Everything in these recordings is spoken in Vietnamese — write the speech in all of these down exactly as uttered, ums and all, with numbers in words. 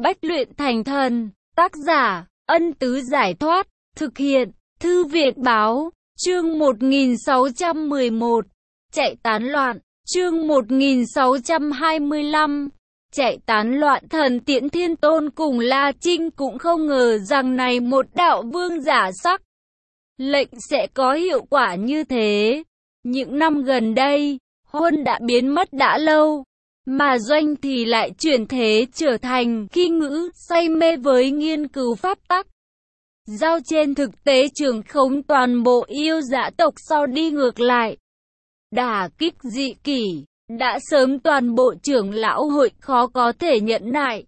Bách luyện thành thần. Tác giả, Ân Tứ Giải Thoát. Thực hiện, Thư Viện Báo. Chương một nghìn sáu trăm mười một. Chạy tán loạn. Chương một nghìn sáu trăm hai mươi lăm. Chạy tán loạn. Thần Tiễn Thiên Tôn cùng La Trinh cũng không ngờ rằng này một đạo vương giả sắc lệnh sẽ có hiệu quả như thế. Những năm gần đây, Huân đã biến mất đã lâu, mà Doanh thì lại chuyển thế trở thành khi ngữ, say mê với nghiên cứu pháp tắc. Giao trên thực tế trường khống toàn bộ yêu dã tộc sau đi ngược lại. Đả kích dị kỷ, đã sớm toàn bộ trưởng lão hội khó có thể nhẫn nại.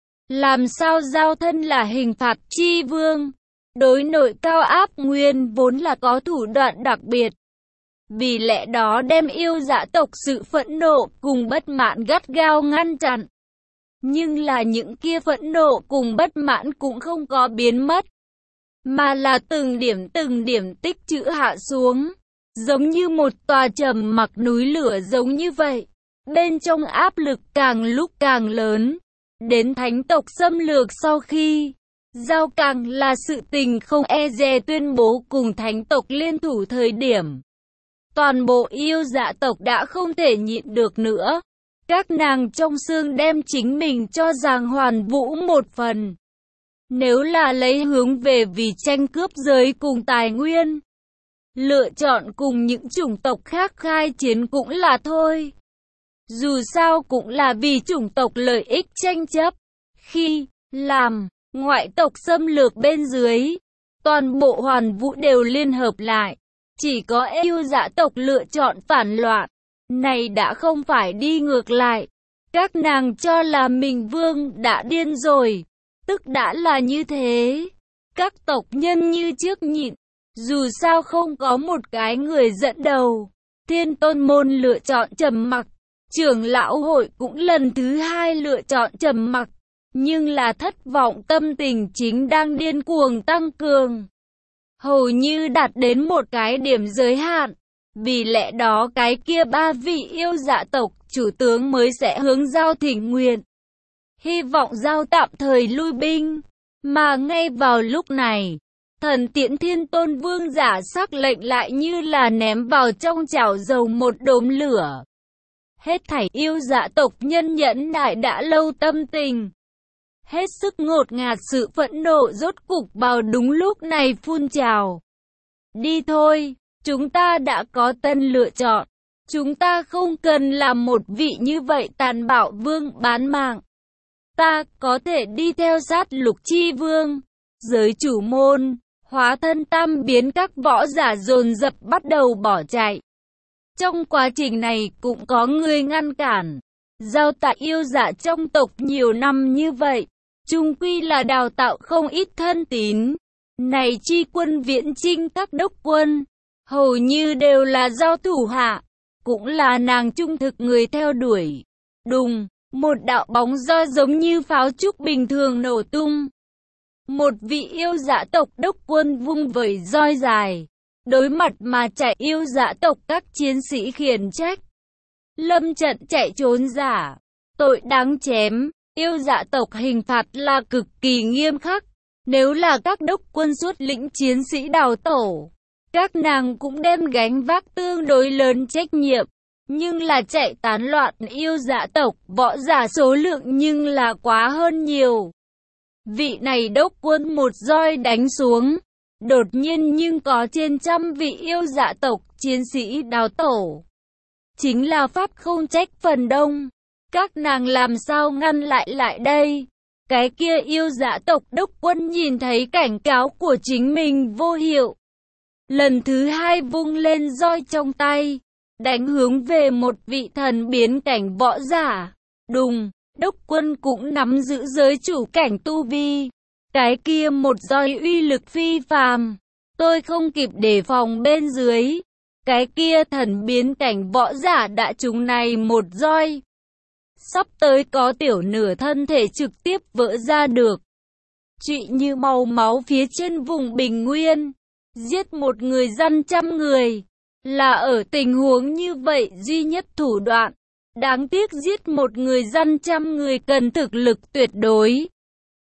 Làm sao Giao thân là hình phạt chi vương, đối nội cao áp nguyên vốn là có thủ đoạn đặc biệt. Vì lẽ đó đem yêu dã tộc sự phẫn nộ cùng bất mãn gắt gao ngăn chặn. Nhưng là những kia phẫn nộ cùng bất mãn cũng không có biến mất, mà là từng điểm từng điểm tích trữ hạ xuống, giống như một tòa trầm mặc núi lửa giống như vậy. Bên trong áp lực càng lúc càng lớn, đến thánh tộc xâm lược sau khi, Giao càng là sự tình không e dè tuyên bố cùng thánh tộc liên thủ thời điểm. Toàn bộ yêu dã tộc đã không thể nhịn được nữa. Các nàng trong xương đem chính mình cho rằng hoàn vũ một phần. Nếu là lấy hướng về vì tranh cướp giới cùng tài nguyên, lựa chọn cùng những chủng tộc khác khai chiến cũng là thôi. Dù sao cũng là vì chủng tộc lợi ích tranh chấp. Khi làm ngoại tộc xâm lược bên dưới, toàn bộ hoàn vũ đều liên hợp lại. Chỉ có yêu dã tộc lựa chọn phản loạn. Này đã không phải đi ngược lại. Các nàng cho là mình vương đã điên rồi. Tức đã là như thế. Các tộc nhân như trước nhịn. Dù sao không có một cái người dẫn đầu. Thiên tôn môn lựa chọn trầm mặc. Trưởng lão hội cũng lần thứ hai lựa chọn trầm mặc. Nhưng là thất vọng tâm tình chính đang điên cuồng tăng cường. Hầu như đạt đến một cái điểm giới hạn. Vì lẽ đó cái kia ba vị yêu dã tộc chủ tướng mới sẽ hướng Giao thỉnh nguyện. Hy vọng Giao tạm thời lui binh. Mà ngay vào lúc này, Thần Tiễn Thiên Tôn vương giả sắc lệnh lại như là ném vào trong chảo dầu một đốm lửa. Hết thảy yêu dã tộc nhân nhẫn nại đã lâu tâm tình, hết sức ngột ngạt, sự phẫn nộ rốt cục vào đúng lúc này phun trào. Đi thôi, chúng ta đã có tân lựa chọn. Chúng ta không cần làm một vị như vậy tàn bạo vương bán mạng. Ta có thể đi theo sát Lục Chi Vương. Giới chủ môn, hóa thân tam biến các võ giả dồn dập bắt đầu bỏ chạy. Trong quá trình này cũng có người ngăn cản. Giao tại yêu dã trong tộc nhiều năm như vậy, chung quy là đào tạo không ít thân tín. Này chi quân viễn chinh các đốc quân, hầu như đều là Giao thủ hạ, cũng là nàng trung thực người theo đuổi. Đùng, một đạo bóng roi giống như pháo trúc bình thường nổ tung. Một vị yêu dã tộc đốc quân vung vẩy roi dài, đối mặt mà chạy yêu dã tộc các chiến sĩ khiển trách. Lâm trận chạy trốn giả, tội đáng chém. Yêu dã tộc hình phạt là cực kỳ nghiêm khắc. Nếu là các đốc quân xuất lĩnh chiến sĩ đào tổ, các nàng cũng đem gánh vác tương đối lớn trách nhiệm. Nhưng là chạy tán loạn yêu dã tộc, võ giả số lượng nhưng là quá hơn nhiều. Vị này đốc quân một roi đánh xuống, đột nhiên nhưng có trên trăm vị yêu dã tộc chiến sĩ đào tổ. Chính là pháp không trách phần đông. Các nàng làm sao ngăn lại lại đây? Cái kia yêu dã tộc đốc quân nhìn thấy cảnh cáo của chính mình vô hiệu. Lần thứ hai vung lên roi trong tay, đánh hướng về một vị thần biến cảnh võ giả. Đùng, đốc quân cũng nắm giữ giới chủ cảnh tu vi. Cái kia một roi uy lực phi phàm. Tôi không kịp đề phòng bên dưới. Cái kia thần biến cảnh võ giả đã trúng này một roi. Sắp tới có tiểu nửa thân thể trực tiếp vỡ ra được. Trụy như màu máu phía trên vùng bình nguyên. Giết một người dân trăm người. Là ở tình huống như vậy duy nhất thủ đoạn. Đáng tiếc giết một người dân trăm người cần thực lực tuyệt đối.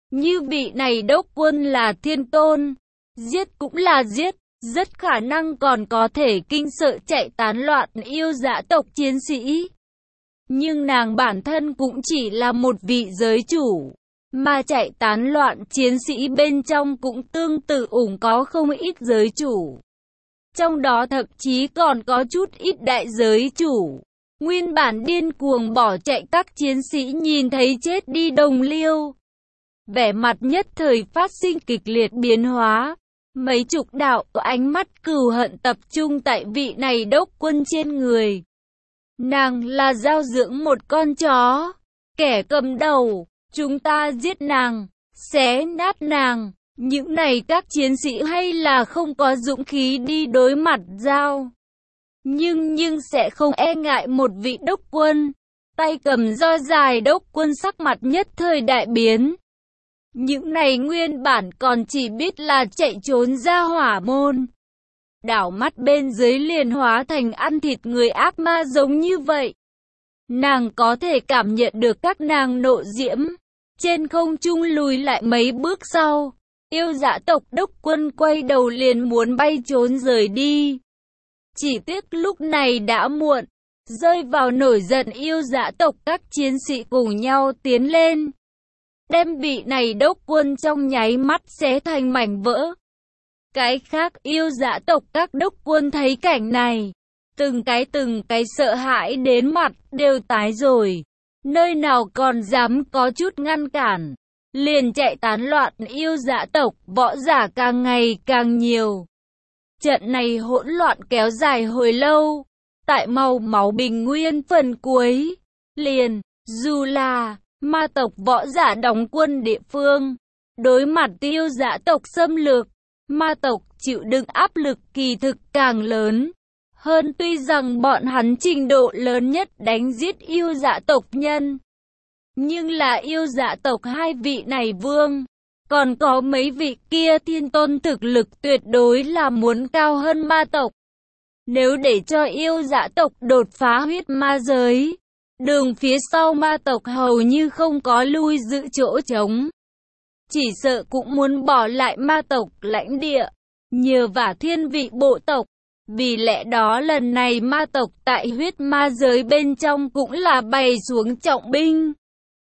Như vị này đốc quân là thiên tôn, giết cũng là giết, rất khả năng còn có thể kinh sợ chạy tán loạn yêu dã tộc chiến sĩ. Nhưng nàng bản thân cũng chỉ là một vị giới chủ, mà chạy tán loạn chiến sĩ bên trong cũng tương tự ủng có không ít giới chủ. Trong đó thậm chí còn có chút ít đại giới chủ. Nguyên bản điên cuồng bỏ chạy các chiến sĩ nhìn thấy chết đi đồng liêu. Vẻ mặt nhất thời phát sinh kịch liệt biến hóa. Mấy chục đạo ánh mắt cừu hận tập trung tại vị này đốc quân trên người. Nàng là giao dưỡng một con chó. Kẻ cầm đầu, chúng ta giết nàng, xé nát nàng. Những này các chiến sĩ hay là không có dũng khí đi đối mặt giao. Nhưng nhưng sẽ không e ngại một vị đốc quân. Tay cầm roi dài đốc quân sắc mặt nhất thời đại biến. Những này nguyên bản còn chỉ biết là chạy trốn ra hỏa môn. Đảo mắt bên dưới liền hóa thành ăn thịt người ác ma giống như vậy. Nàng có thể cảm nhận được các nàng nộ diễm. Trên không trung lùi lại mấy bước sau. Yêu dã tộc đốc quân quay đầu liền muốn bay trốn rời đi. Chỉ tiếc lúc này đã muộn. Rơi vào nổi giận yêu dã tộc các chiến sĩ cùng nhau tiến lên. Đem vị này đốc quân trong nháy mắt xé thành mảnh vỡ. Cái khác yêu dã tộc các đốc quân thấy cảnh này. Từng cái từng cái sợ hãi đến mặt đều tái rồi. Nơi nào còn dám có chút ngăn cản. Liền chạy tán loạn yêu dã tộc, võ giả càng ngày càng nhiều. Trận này hỗn loạn kéo dài hồi lâu. Tại màu máu bình nguyên phần cuối, liền, dù là ma tộc võ giả đóng quân địa phương, đối mặt yêu dã tộc xâm lược, ma tộc chịu đựng áp lực kỳ thực càng lớn. Hơn tuy rằng bọn hắn trình độ lớn nhất đánh giết yêu dã tộc nhân. Nhưng là yêu dã tộc hai vị này vương, còn có mấy vị kia thiên tôn thực lực tuyệt đối là muốn cao hơn ma tộc. Nếu để cho yêu dã tộc đột phá huyết ma giới, đường phía sau ma tộc hầu như không có lui giữ chỗ trống. Chỉ sợ cũng muốn bỏ lại ma tộc lãnh địa, nhờ vả thiên vị bộ tộc. Vì lẽ đó lần này ma tộc tại huyết ma giới bên trong cũng là bày xuống trọng binh.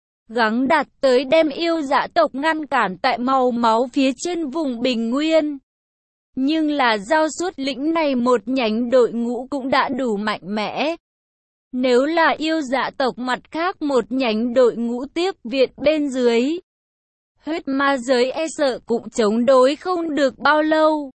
Gắng đạt tới đem yêu dã tộc ngăn cản tại màu máu phía trên vùng bình nguyên. Nhưng là giao suốt lĩnh này một nhánh đội ngũ cũng đã đủ mạnh mẽ. Nếu là yêu dã tộc mặt khác một nhánh đội ngũ tiếp viện bên dưới, huyết ma giới e sợ cũng chống đối không được bao lâu.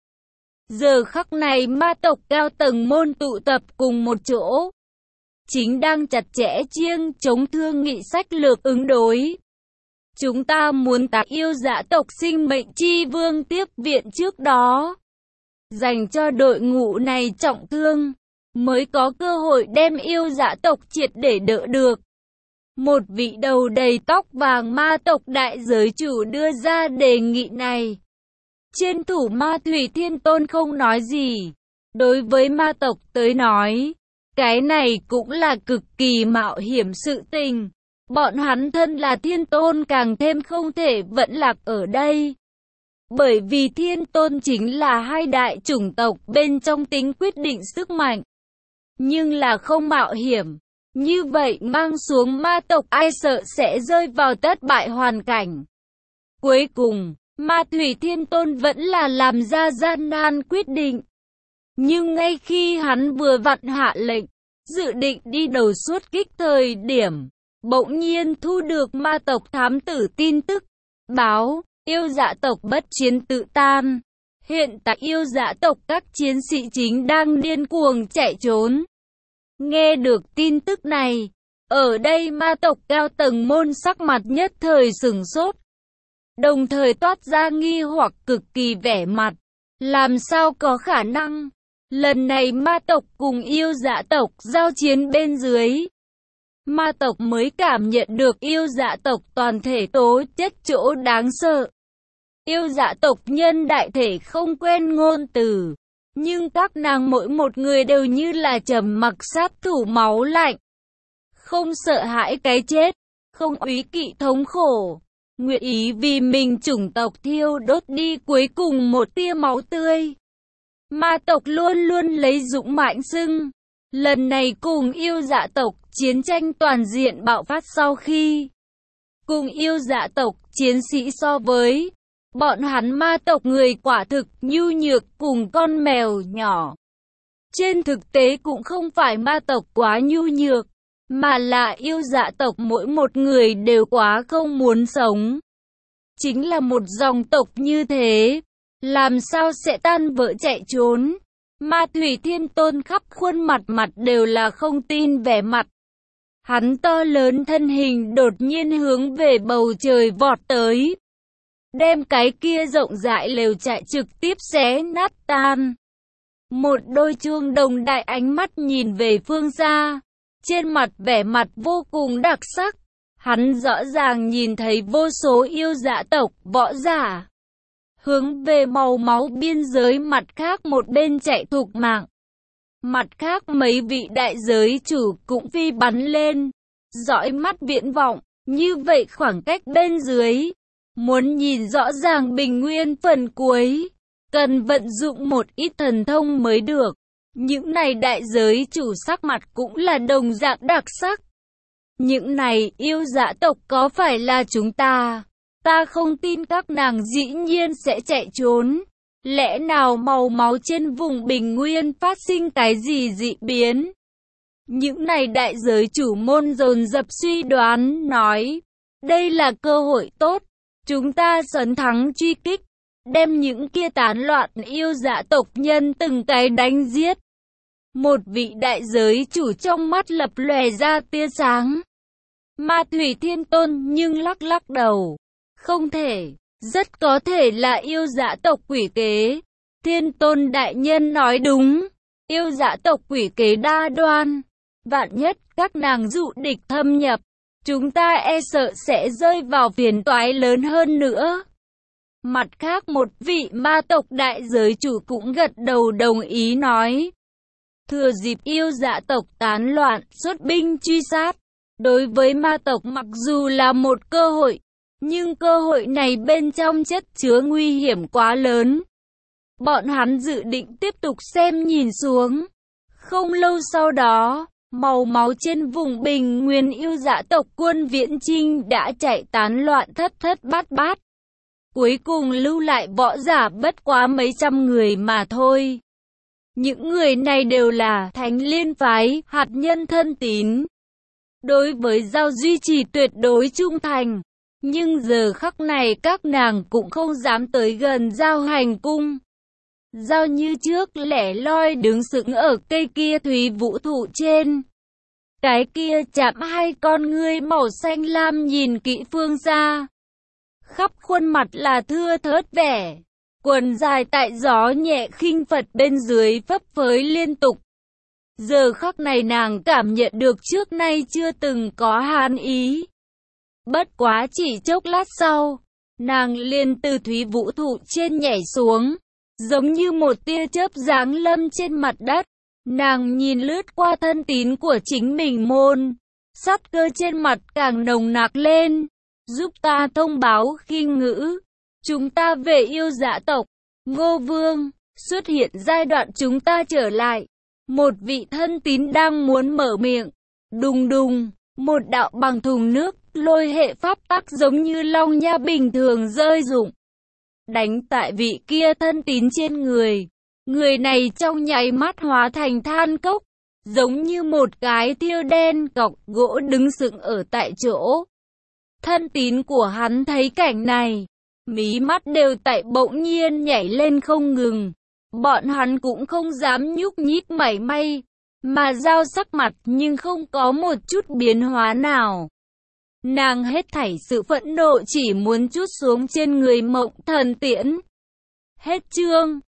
Giờ khắc này ma tộc cao tầng môn tụ tập cùng một chỗ, chính đang chặt chẽ chiêng chống thương nghị sách lược ứng đối. Chúng ta muốn tại yêu dã tộc sinh mệnh chi vương tiếp viện trước đó, dành cho đội ngũ này trọng thương, mới có cơ hội đem yêu dã tộc triệt để đỡ được. Một vị đầu đầy tóc vàng ma tộc đại giới chủ đưa ra đề nghị này. Trên thủ ma Thủy Thiên Tôn không nói gì. Đối với ma tộc tới nói, cái này cũng là cực kỳ mạo hiểm sự tình. Bọn hắn thân là thiên tôn càng thêm không thể vẫn lạc ở đây. Bởi vì thiên tôn chính là hai đại chủng tộc bên trong tính quyết định sức mạnh. Nhưng là không mạo hiểm. Như vậy mang xuống ma tộc ai sợ sẽ rơi vào thất bại hoàn cảnh. Cuối cùng, ma Thủy Thiên Tôn vẫn là làm ra gian nan quyết định. Nhưng ngay khi hắn vừa vặn hạ lệnh, dự định đi đầu suốt kích thời điểm, bỗng nhiên thu được ma tộc thám tử tin tức, báo, yêu dã tộc bất chiến tự tan. Hiện tại yêu dã tộc các chiến sĩ chính đang điên cuồng chạy trốn. Nghe được tin tức này, ở đây ma tộc cao tầng môn sắc mặt nhất thời sửng sốt. Đồng thời toát ra nghi hoặc cực kỳ vẻ mặt. Làm sao có khả năng? Lần này ma tộc cùng yêu dã tộc giao chiến bên dưới. Ma tộc mới cảm nhận được yêu dã tộc toàn thể tố chất chỗ đáng sợ. Yêu dã tộc nhân đại thể không quen ngôn từ. Nhưng các nàng mỗi một người đều như là trầm mặc sát thủ máu lạnh. Không sợ hãi cái chết. Không úy kỵ thống khổ. nguyện ý vì mình chủng tộc thiêu đốt đi cuối cùng một tia máu tươi. Ma tộc luôn luôn lấy dũng mạnh xưng. Lần này cùng yêu dạ tộc, chiến tranh toàn diện bạo phát sau khi cùng yêu dạ tộc, chiến sĩ so với bọn hắn ma tộc người quả thực nhu nhược cùng con mèo nhỏ. Trên thực tế cũng không phải ma tộc quá nhu nhược, mà là yêu dạ tộc mỗi một người đều quá không muốn sống. Chính là một dòng tộc như thế, làm sao sẽ tan vỡ chạy trốn? Ma Thủy Thiên Tôn khắp khuôn mặt mặt đều là không tin vẻ mặt. Hắn to lớn thân hình đột nhiên hướng về bầu trời vọt tới, đem cái kia rộng rãi lều trại trực tiếp xé nát tan. Một đôi chuông đồng đại ánh mắt nhìn về phương xa, trên mặt vẻ mặt vô cùng đặc sắc. Hắn rõ ràng nhìn thấy vô số yêu dạ tộc, võ giả hướng về màu máu biên giới mặt khác một bên chạy thục mạng. Mặt khác mấy vị đại giới chủ cũng phi bắn lên, dõi mắt viễn vọng, như vậy khoảng cách bên dưới. Muốn nhìn rõ ràng bình nguyên phần cuối, cần vận dụng một ít thần thông mới được. Những này đại giới chủ sắc mặt cũng là đồng dạng đặc sắc. Những này yêu dạ tộc có phải là chúng ta? Ta không tin các nàng dĩ nhiên sẽ chạy trốn. Lẽ nào màu máu trên vùng bình nguyên phát sinh cái gì dị biến? Những này đại giới chủ môn dồn dập suy đoán, nói, đây là cơ hội tốt, chúng ta sấn thắng truy kích, đem những kia tán loạn yêu dạ tộc nhân từng cái đánh giết. Một vị đại giới chủ trong mắt lập lòe ra tia sáng. Ma Thủy Thiên Tôn nhưng lắc lắc đầu, không thể, rất có thể là yêu dạ tộc quỷ kế. Thiên Tôn đại nhân nói đúng, yêu dạ tộc quỷ kế đa đoan, vạn nhất các nàng dụ địch thâm nhập, chúng ta e sợ sẽ rơi vào phiền toái lớn hơn nữa. Mặt khác một vị ma tộc đại giới chủ cũng gật đầu đồng ý nói, thừa dịp yêu dạ tộc tán loạn, xuất binh truy sát. Đối với ma tộc mặc dù là một cơ hội, nhưng cơ hội này bên trong chất chứa nguy hiểm quá lớn. Bọn hắn dự định tiếp tục xem nhìn xuống. Không lâu sau đó, màu máu trên vùng bình nguyên yêu dạ tộc quân viễn chinh đã chạy tán loạn thất thất bát bát. Cuối cùng lưu lại võ giả bất quá mấy trăm người mà thôi. Những người này đều là Thánh Liên phái, hạt nhân thân tín. Đối với Giao duy trì tuyệt đối trung thành. Nhưng giờ khắc này các nàng cũng không dám tới gần Giao hành cung. Giao như trước lẻ loi đứng sững ở cây kia thúy vũ thụ trên. Cái kia chạm hai con ngươi màu xanh lam nhìn kỹ phương xa. Khắp khuôn mặt là thưa thớt vẻ. Quần dài tại gió nhẹ khinh phật bên dưới phấp phới liên tục. Giờ khắc này nàng cảm nhận được trước nay chưa từng có hàn ý. Bất quá chỉ chốc lát sau, nàng liền từ thúy vũ thụ trên nhảy xuống, giống như một tia chớp giáng lâm trên mặt đất. Nàng nhìn lướt qua thân tín của chính mình môn, sát cơ trên mặt càng nồng nặc lên. Giúp ta thông báo khinh ngữ, chúng ta về yêu dạ tộc. Ngô Vương, xuất hiện giai đoạn chúng ta trở lại. Một vị thân tín đang muốn mở miệng. Đùng đùng, một đạo bằng thùng nước, lôi hệ pháp tắc giống như long nha bình thường rơi rụng. Đánh tại vị kia thân tín trên người. Người này trong nháy mắt hóa thành than cốc, giống như một cái thiêu đen cọc gỗ đứng sững ở tại chỗ. Thân tín của hắn thấy cảnh này, mí mắt đều tại bỗng nhiên nhảy lên không ngừng. Bọn hắn cũng không dám nhúc nhích mảy may, mà Giao sắc mặt nhưng không có một chút biến hóa nào. Nàng hết thảy sự phẫn nộ chỉ muốn trút xuống trên người Mộng Thần Tiễn. Hết chương.